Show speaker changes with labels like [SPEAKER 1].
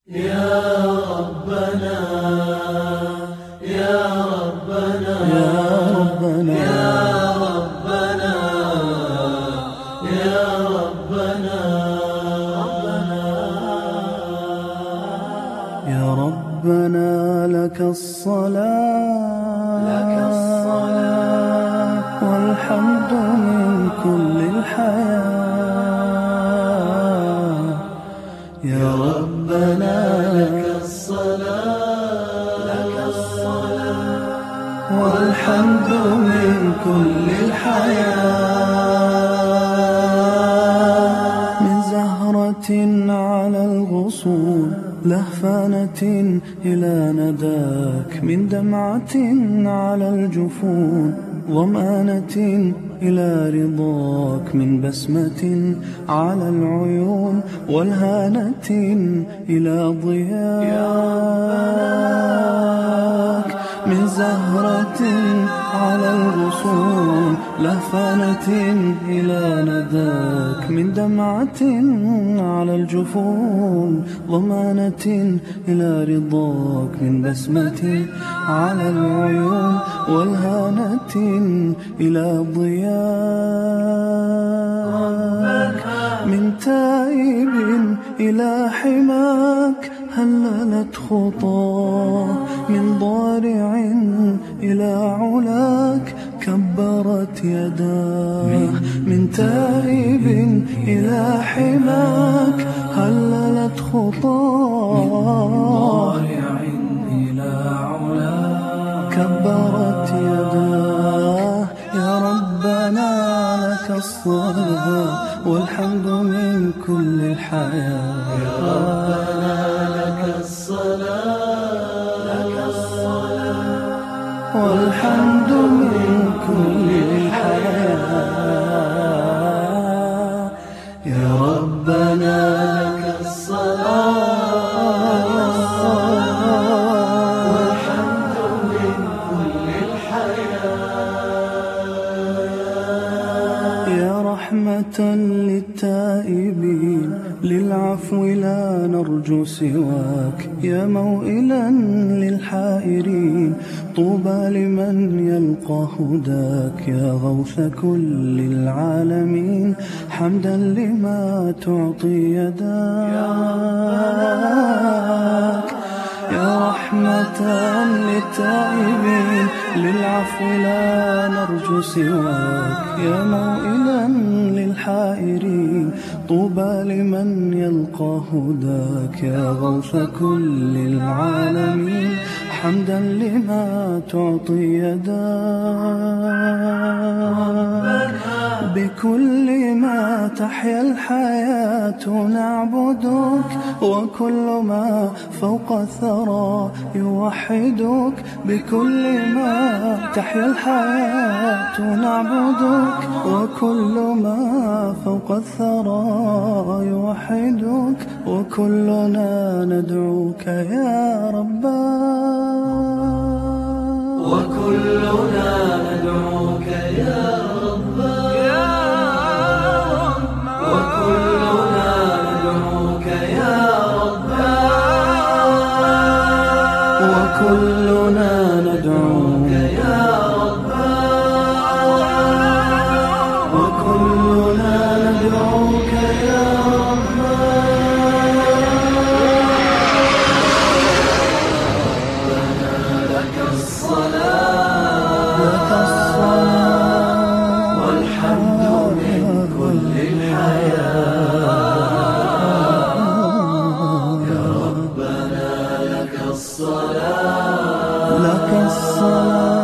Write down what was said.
[SPEAKER 1] يا ربنا يا ربنا يا ربنا يا ربنا
[SPEAKER 2] يا ربنا لك الصلاة والحمد من كل الحياة.
[SPEAKER 1] يا ربنا لك الصلاة والحمد من كل الحياة.
[SPEAKER 2] من زهرة على الغصون لهفانة إلى نداك، من دمعة على الجفون ضمانة إلى رضاك، من بسمة على العيون والهانة إلى ضياك. من زهرة على الغصون لهفانة إلى نداك، من دمعة على الجفون ضمانة إلى رضاك، من بسمة على العيون والهانة إلى ضياك. من تائب إلى حماك هللت خطاه، من ضارع إلى علاك كبرت يداه. من تائب إلى حماك هللت خطاه،
[SPEAKER 1] إلى علاك
[SPEAKER 2] كبرت يداه. يا ربنا لك الصلاة والحمد من كل الحياة.
[SPEAKER 1] يا ربنا لك الصلاة
[SPEAKER 2] والحمد من كل الحياة.
[SPEAKER 1] يا ربنا لك الصلاة والحمد من كل الحياة.
[SPEAKER 2] يا رحمة للتائبين للعفو لا نرجو سواك، يا موئلا للحائرين طوبى لمن يلقى هداك. يا غوث كل العالمين حمدا لما تعطي يداك. يا رحمة للتائبين للعفو لا نرجو سواك، يا موئلا للحائرين طوبى لمن يلقى هداك. يا غوث كل العالمين حمدا لما تعطي يداك. بكل ما تحيا الحياة نعبدك، وكل ما فوق الثرى يوحدك. بكل ما تحيا الحياة نعبدك، وكل ما فوق الثرى يوحدك. وكلنا ندعوك يا ربنا،
[SPEAKER 1] وكلنا ندعوك يا ربنا، وكلنا ندعوك يا ربنا،
[SPEAKER 2] وكلنا ندعوك
[SPEAKER 1] يا ربنا، وكلنا ندعوك يا ربنا. لك الصلاة والحمد من كل الحياة. يا ربنا لك الصلاة
[SPEAKER 2] لك الصلاة